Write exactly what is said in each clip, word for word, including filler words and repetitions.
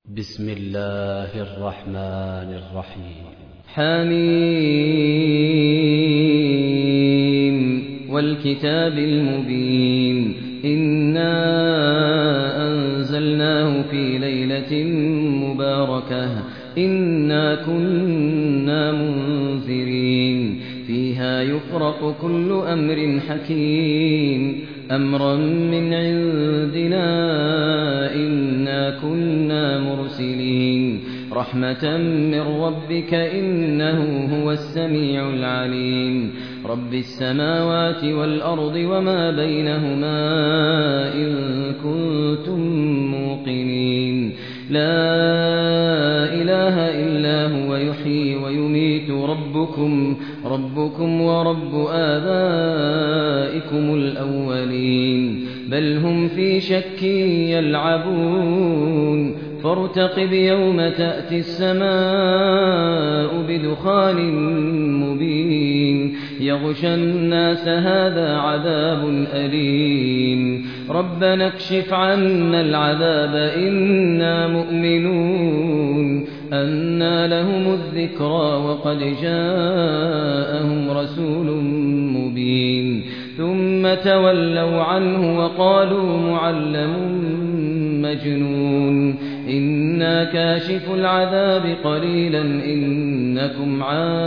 بسم الله الرحمن الرحيم. حميم والكتاب المبين. إنا أنزلناه في ليلة مباركة إنا كنا منذرين فيها يفرق كل أمر حكيم أمرا من عندنا إنا كنا مرسلين رحمة من ربك إنه هو السميع العليم رب السماوات والأرض وما بينهما إن كنتم موقنين لا إله إلا هو يحيي ويميت ربكم ربكم ورب آبائكم الأولين بل هم في شك يلعبون فارتقب يوم تأتي السماء بدخان مبين يغشى الناس هذا عذاب أليم ربنا اكشف عنا العذاب إنا مؤمنون أنى لهم الذكرى وقد جاءهم رسول مبين ثم تولوا عنه وقالوا معلم مجنون إنا كاشف العذاب قليلا إنكم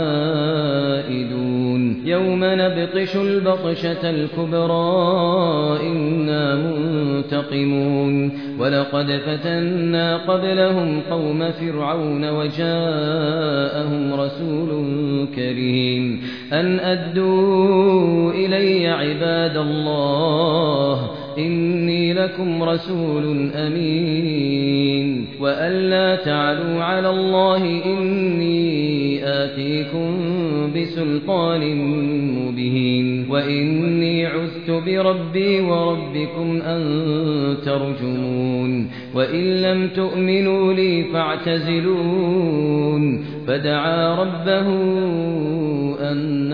عائدون يوم نبطش البطشة الكبرى إنا منتقمون ولقد فتنا قبلهم قوم فرعون وجاءهم رسول كريم أن أدوا إلي عباد الله إني لكم رسول أمين وأن لا تعلوا على الله إني آتيكم بسلطان مبين وإني عذت بربي وربكم أن ترجمون وإن لم تؤمنوا لي فاعتزلون فدعا ربه أن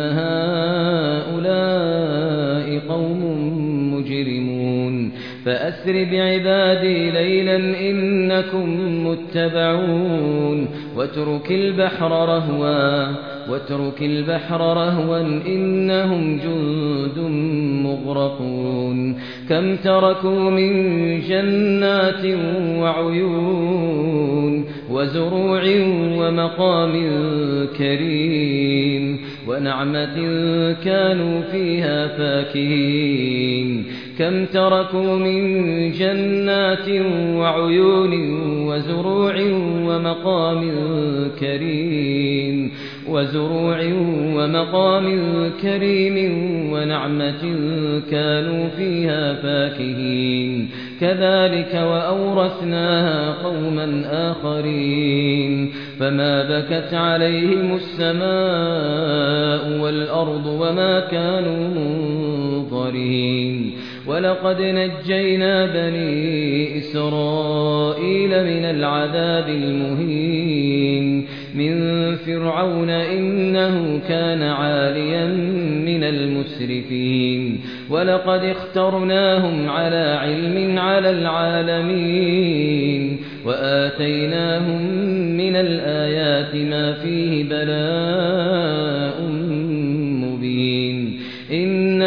هؤلاء قوم مجرمون فأسر بعبادي ليلا إنكم متبعون واترك البحر رهوا واترك البحر رهوا إنهم جند مغرقون كم تركوا من جنات وعيون وزروع ومقام كريم ونعمة كانوا فيها فاكهين كم تركوا من جنات وعيون وزروع ومقام كريم وزروع ومقام كريم ونعمة كانوا فيها فاكهين كذلك وأورثناها قوما آخرين فما بكت عليهم السماء والأرض وما كانوا منظرين ولقد نجينا بني إسرائيل من العذاب المهين من فرعون إنه كان عاليا من المسرفين ولقد اخترناهم على علم على العالمين وآتيناهم من الآيات ما فيه بلاء مبين إن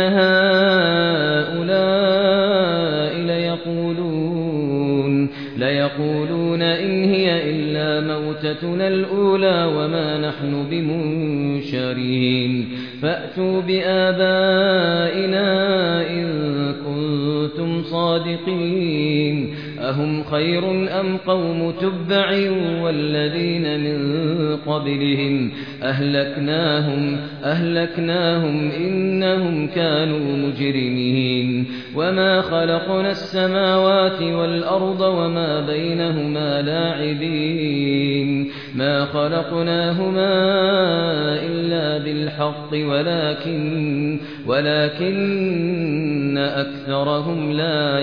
هؤلاء ليقولون ليقولون إن هي إلا موتتنا الأولى وما نحن بمنشرين فأتوا بآبائنا إن كنتم صادقين أهم خير أم قوم تبع والذين من قبلهم أهلكناهم أهلكناهم إنهم كانوا مجرمين وما خلقنا السماوات والأرض وما بينهما لاعبين ما خلقناهما إلا بالحق ولكن ولكن أكثرهم لا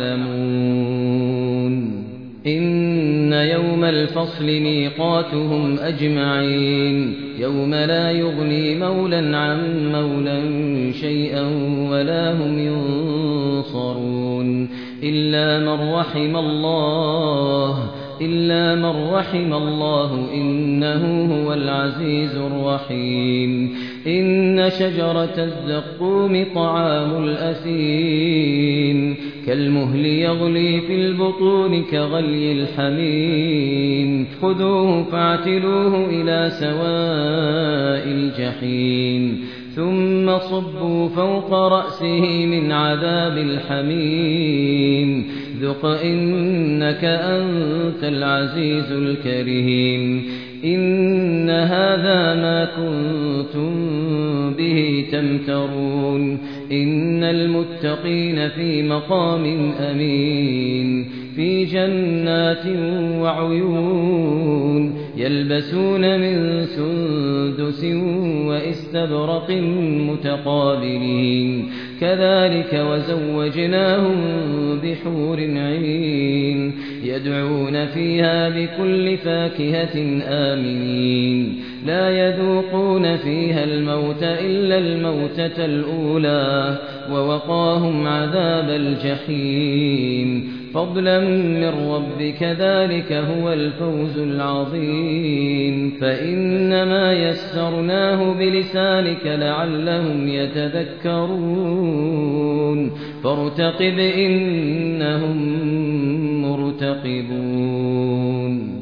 يعلمون إن يوم الفصل ميقاتهم أجمعين يوم لا يغني مولى عن مولى شيئا ولا هم ينصرون إلا من رحم الله إلا من رحم الله إنه هو العزيز الرحيم إن شجرة الزقوم طعام الأثيم كالمهل يغلي في البطون كغلي الحميم خذوه فاعتلوه إلى سواء الجحيم ثم صبوا فوق رأسه من عذاب الحميم ذق إنك أنت العزيز الكريم إن هذا ما كنتم به تمترون إن المتقين في مقام أمين في جنات وعيون يلبسون من سندس وإستبرق متقابلين كذلك وزوجناهم بحور عين يدعون فيها بكل فاكهة آمنين لا يذوقون فيها الموت إلا الموتة الأولى ووقاهم عذاب الجحيم فضلا من ربك ذلك هو الفوز العظيم فإنما يسرناه بلسانك لعلهم يتذكرون فارتقب إنهم مرتقبون